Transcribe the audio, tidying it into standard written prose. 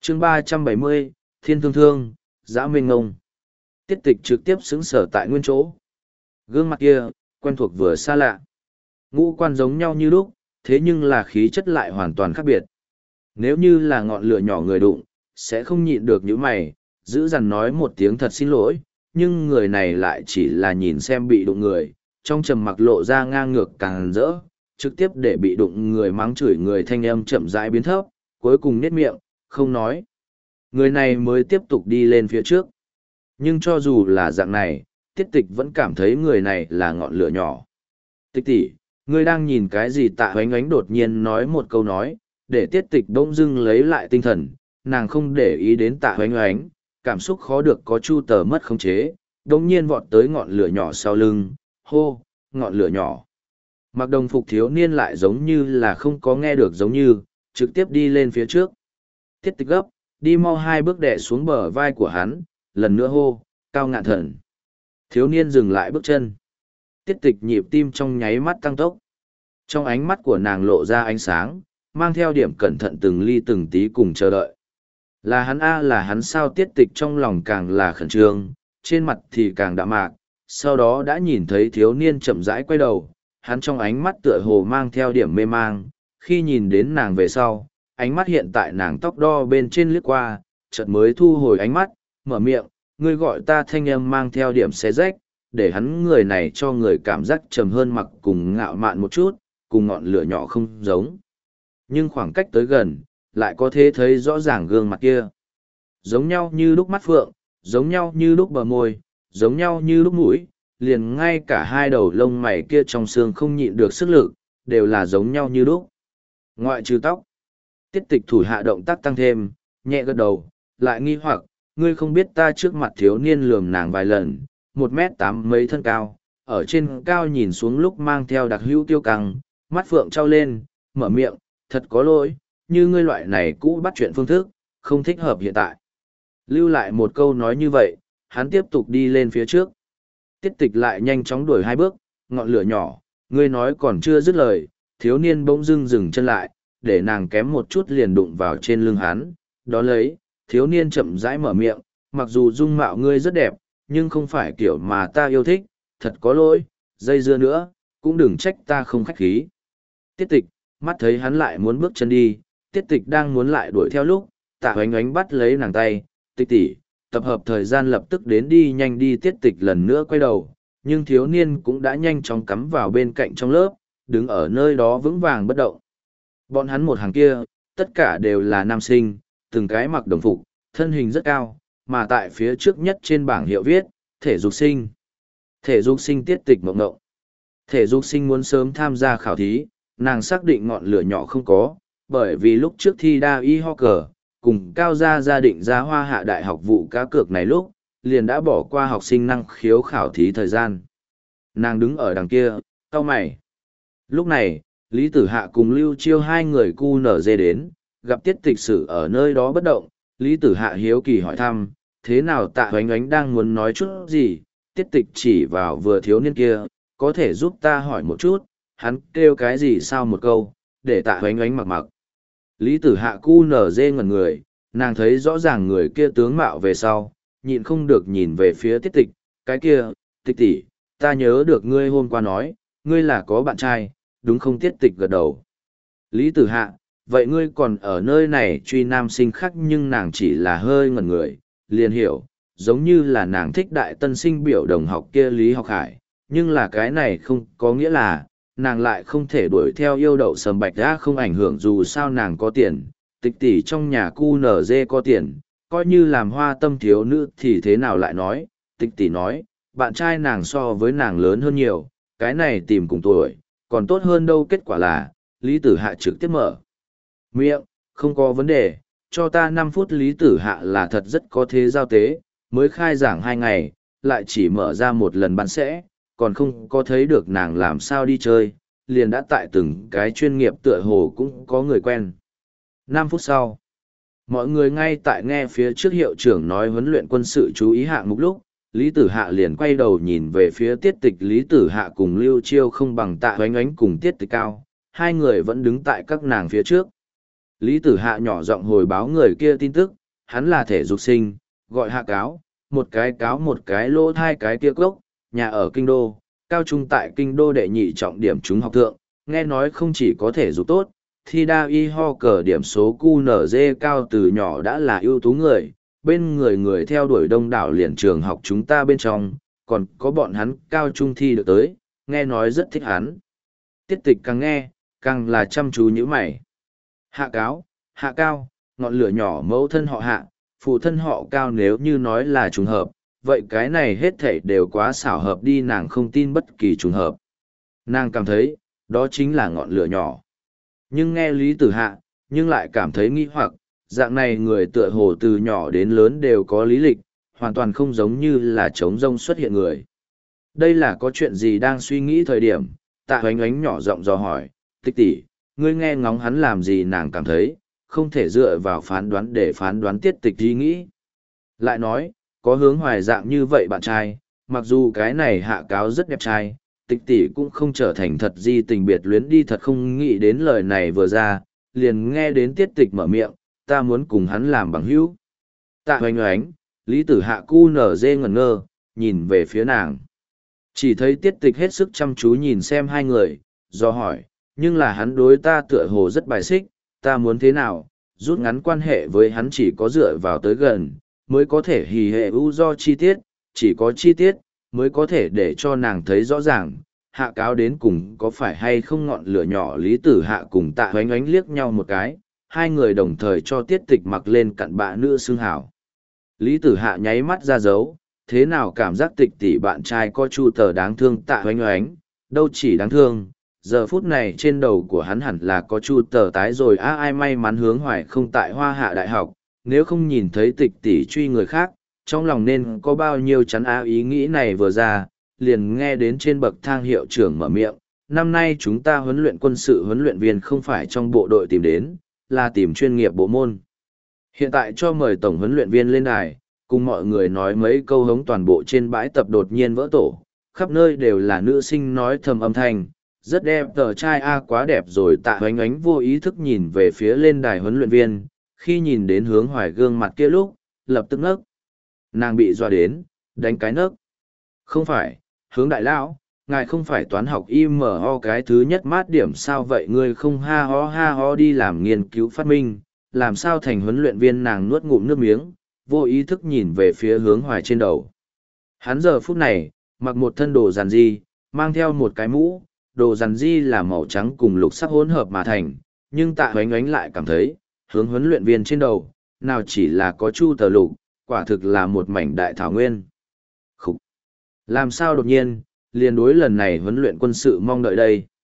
chương 370, Thiên Thương Thương, Dã Mênh Ngông. Tiết tịch trực tiếp xứng sở tại nguyên chỗ. Gương mặt kia, quen thuộc vừa xa lạ. Ngũ quan giống nhau như lúc, thế nhưng là khí chất lại hoàn toàn khác biệt. Nếu như là ngọn lửa nhỏ người đụng, sẽ không nhịn được những mày, giữ dằn nói một tiếng thật xin lỗi, nhưng người này lại chỉ là nhìn xem bị đụng người, trong trầm mặc lộ ra ngang ngược càng rỡ, trực tiếp để bị đụng người mắng chửi người thanh âm chậm rãi biến thấp, cuối cùng nhếch miệng, không nói. Người này mới tiếp tục đi lên phía trước. Nhưng cho dù là dạng này, Tiết Tịch vẫn cảm thấy người này là ngọn lửa nhỏ. Tịch tỷ, ngươi đang nhìn cái gì? Tạ Hoánh Ánh đột nhiên nói một câu nói, để Tiết Tịch bỗng dưng lấy lại tinh thần, nàng không để ý đến Tạ Hoánh Ánh, cảm xúc khó được có chu tờ mất khống chế, đột nhiên vọt tới ngọn lửa nhỏ sau lưng, hô, ngọn lửa nhỏ. Mặc đồng phục thiếu niên lại giống như là không có nghe được giống như, trực tiếp đi lên phía trước. Tiết Tịch gấp, đi mau 2 bước đè xuống bờ vai của hắn, lần nữa hô, Cao Ngạn Thần. Thiếu niên dừng lại bước chân. Tiết Tịch nhịp tim trong nháy mắt tăng tốc. Trong ánh mắt của nàng lộ ra ánh sáng, mang theo điểm cẩn thận từng ly từng tí cùng chờ đợi. Là hắn a, là hắn sao? Tiết Tịch trong lòng càng là khẩn trương, trên mặt thì càng đạm mạc, sau đó đã nhìn thấy thiếu niên chậm rãi quay đầu, hắn trong ánh mắt tựa hồ mang theo điểm mê mang, khi nhìn đến nàng về sau, ánh mắt hiện tại nàng tóc đo bên trên lướt qua, chợt mới thu hồi ánh mắt, mở miệng, ngươi gọi ta, thanh âm mang theo điểm xé rách, để hắn người này cho người cảm giác trầm hơn mặc cùng ngạo mạn một chút, cùng ngọn lửa nhỏ không giống. Nhưng khoảng cách tới gần, lại có thể thấy rõ ràng gương mặt kia. Giống nhau như lúc mắt phượng, giống nhau như lúc bờ môi, giống nhau như lúc mũi, liền ngay cả 2 đầu lông mày kia trong xương không nhịn được sức lực, đều là giống nhau như lúc. Ngoại trừ tóc. Tiết Tịch thủ hạ động tác tăng thêm, nhẹ gật đầu, lại nghi hoặc, ngươi không biết ta? Trước mặt thiếu niên lườm nàng vài lần, 1m8 mấy thân cao, ở trên cao nhìn xuống lúc mang theo đặc hữu tiêu căng, mắt phượng trao lên, mở miệng, thật có lỗi, như ngươi loại này cũ bắt chuyện phương thức, không thích hợp hiện tại. Lưu lại một câu nói như vậy, hắn tiếp tục đi lên phía trước. Tiết Tịch lại nhanh chóng đuổi 2 bước, ngọn lửa nhỏ, ngươi nói còn chưa dứt lời, thiếu niên bỗng dưng dừng chân lại, để nàng kém một chút liền đụng vào trên lưng hắn. Đó lấy, thiếu niên chậm rãi mở miệng, mặc dù dung mạo ngươi rất đẹp, nhưng không phải kiểu mà ta yêu thích, thật có lỗi, dây dưa nữa, cũng đừng trách ta không khách khí. Tiết Tịch, mắt thấy hắn lại muốn bước chân đi, Tiết Tịch đang muốn lại đuổi theo lúc, Tạ Hoánh Ánh bắt lấy nàng tay, Tịch tỷ, tập hợp thời gian lập tức đến, đi nhanh đi. Tiết Tịch lần nữa quay đầu, nhưng thiếu niên cũng đã nhanh chóng cắm vào bên cạnh trong lớp, đứng ở nơi đó vững vàng bất động. Bọn hắn một hàng kia, tất cả đều là nam sinh, từng cái mặc đồng phục, thân hình rất cao, mà tại phía trước nhất trên bảng hiệu viết, thể dục sinh. Thể dục sinh. Tiết Tịch mộng ngộng. Thể dục sinh muốn sớm tham gia khảo thí, nàng xác định ngọn lửa nhỏ không có, bởi vì lúc trước thi đa y ho cờ, cùng Cao gia định ra Hoa Hạ Đại học vụ cá cược này lúc, liền đã bỏ qua học sinh năng khiếu khảo thí thời gian. Nàng đứng ở đằng kia, cau mày. Lúc này, Lý Tử Hạ cùng Lưu Chiêu 2 người cu nở dê đến, gặp Tiết Tịch Sử ở nơi đó bất động. Lý Tử Hạ hiếu kỳ hỏi thăm, thế nào? Tạ Hoánh Ánh đang muốn nói chút gì, Tiết Tịch chỉ vào vừa thiếu niên kia, có thể giúp ta hỏi một chút, hắn kêu cái gì sao? Một câu, để Tạ Hoánh Ánh mặc mặc. Lý Tử Hạ cu nở dê ngẩn người, nàng thấy rõ ràng người kia tướng mạo về sau, nhịn không được nhìn về phía Tiết Tịch, cái kia, Tịch tỷ, ta nhớ được ngươi hôm qua nói, ngươi là có bạn trai, đúng không? Tiết Tịch gật đầu. Lý Tử Hạ, vậy ngươi còn ở nơi này truy nam sinh khác? Nhưng nàng chỉ là hơi ngẩn người, liền hiểu, giống như là nàng thích đại tân sinh biểu đồng học kia Lý Học Hải, nhưng là cái này không có nghĩa là, nàng lại không thể đuổi theo yêu đậu sầm bạch đã không ảnh hưởng, dù sao nàng có tiền, Tịch tỷ trong nhà cu nở dê có tiền, coi như làm hoa tâm thiếu nữ thì thế nào lại nói. Tịch tỷ nói, bạn trai nàng so với nàng lớn hơn nhiều, cái này tìm cùng tuổi, còn tốt hơn đâu. Kết quả là, Lý Tử Hạ trực tiếp mở miệng, không có vấn đề, cho ta 5 phút. Lý Tử Hạ là thật rất có thế giao tế, mới khai giảng 2 ngày, lại chỉ mở ra 1 lần bán sẽ, còn không có thấy được nàng làm sao đi chơi, liền đã tại từng cái chuyên nghiệp tựa hồ cũng có người quen. 5 phút sau, mọi người ngay tại nghe phía trước hiệu trưởng nói huấn luyện quân sự chú ý hạng mục lúc, Lý Tử Hạ liền quay đầu nhìn về phía Tiết Tịch. Lý Tử Hạ cùng Lưu Chiêu không bằng Tạ Hoánh Ánh cùng Tiết Tịch cao, 2 người vẫn đứng tại các nàng phía trước. Lý Tử Hạ nhỏ giọng hồi báo người kia tin tức, hắn là thể dục sinh, gọi Hạ Cáo, một cái lỗ hai cái kia cốc, nhà ở Kinh Đô, cao trung tại Kinh Đô đệ nhị trọng điểm trúng học thượng, nghe nói không chỉ có thể dục tốt, thi đa y ho cờ điểm số QNZ cao từ nhỏ đã là ưu tú người, bên người theo đuổi đông đảo liền trường học chúng ta bên trong, còn có bọn hắn cao trung thi được tới, nghe nói rất thích hắn. Tiết tịch càng nghe, càng là chăm chú như mày. Hạ cáo, hạ cao, ngọn lửa nhỏ mẫu thân họ hạ, phụ thân họ cao nếu như nói là trùng hợp, vậy cái này hết thảy đều quá xảo hợp đi, nàng không tin bất kỳ trùng hợp. Nàng cảm thấy, đó chính là ngọn lửa nhỏ. Nhưng nghe Lý Tử Hạ, nhưng lại cảm thấy nghi hoặc, dạng này người tựa hồ từ nhỏ đến lớn đều có lý lịch, hoàn toàn không giống như là trống rông xuất hiện người. Đây là có chuyện gì đang suy nghĩ thời điểm, Tạ Hoánh Oánh nhỏ giọng dò hỏi, Tích tỷ, ngươi nghe ngóng hắn làm gì? Nàng cảm thấy, không thể dựa vào phán đoán để phán đoán Tiết Tịch ý nghĩ. Lại nói, có Hướng Hoài dạng như vậy bạn trai, mặc dù cái này Hạ Cáo rất đẹp trai, Tịch tỷ cũng không trở thành thật di tình biệt luyến đi, thật không nghĩ đến lời này vừa ra, liền nghe đến Tiết Tịch mở miệng, ta muốn cùng hắn làm bằng hữu. Tạ Hoánh Oánh, Lý Tử Hạ cu nở dê ngẩn ngơ, nhìn về phía nàng. Chỉ thấy Tiết Tịch hết sức chăm chú nhìn xem hai người, do hỏi, nhưng là hắn đối ta tựa hồ rất bài xích, ta muốn thế nào, rút ngắn quan hệ với hắn chỉ có dựa vào tới gần, mới có thể hì hệ ưu do chi tiết, chỉ có chi tiết, mới có thể để cho nàng thấy rõ ràng, Hạ Cáo đến cùng có phải hay không. Ngọn lửa nhỏ Lý Tử Hạ cùng Tạ Hoánh Oánh liếc nhau một cái, hai người đồng thời cho Tiết Tịch mặc lên cặn bạ nữ xương hảo. Lý Tử Hạ nháy mắt ra dấu, thế nào cảm giác Tịch tỷ bạn trai có chu tờ đáng thương. Tạ Hoánh Oánh, đâu chỉ đáng thương, giờ phút này trên đầu của hắn hẳn là có chu tờ tái rồi. Ai may mắn Hướng Hoài không tại Hoa Hạ Đại học, nếu không nhìn thấy Tịch tỷ truy người khác, trong lòng nên có bao nhiêu chắn ý nghĩ này vừa ra, liền nghe đến trên bậc thang hiệu trưởng mở miệng, năm nay chúng ta huấn luyện quân sự huấn luyện viên không phải trong bộ đội tìm đến, là tìm chuyên nghiệp bộ môn. Hiện tại cho mời tổng huấn luyện viên lên đài, cùng mọi người nói mấy câu hống. Toàn bộ trên bãi tập đột nhiên vỡ tổ, khắp nơi đều là nữ sinh nói thầm âm thanh, rất đẹp, tờ trai quá đẹp rồi. Tạ Hoánh Oánh vô ý thức nhìn về phía lên đài huấn luyện viên, khi nhìn đến Hướng Hoài gương mặt kia lúc, lập tức ngốc. Nàng bị dọa đến, đánh cái nấc. Không phải, Hướng đại lão, ngài không phải toán học IMO cái thứ nhất mát điểm sao vậy? Ngươi không ha ho đi làm nghiên cứu phát minh, làm sao thành huấn luyện viên? Nàng nuốt ngụm nước miếng, vô ý thức nhìn về phía Hướng Hoài trên đầu. Hắn giờ phút này, mặc một thân đồ giản di, mang theo một cái mũ, đồ giản di là màu trắng cùng lục sắc hỗn hợp mà thành, nhưng Tạ Hoánh Oánh lại cảm thấy, Hướng huấn luyện viên trên đầu, nào chỉ là có chu tờ lục, quả thực là một mảnh đại thảo nguyên. Khúc! Làm sao đột nhiên, liền đối lần này huấn luyện quân sự mong đợi đây?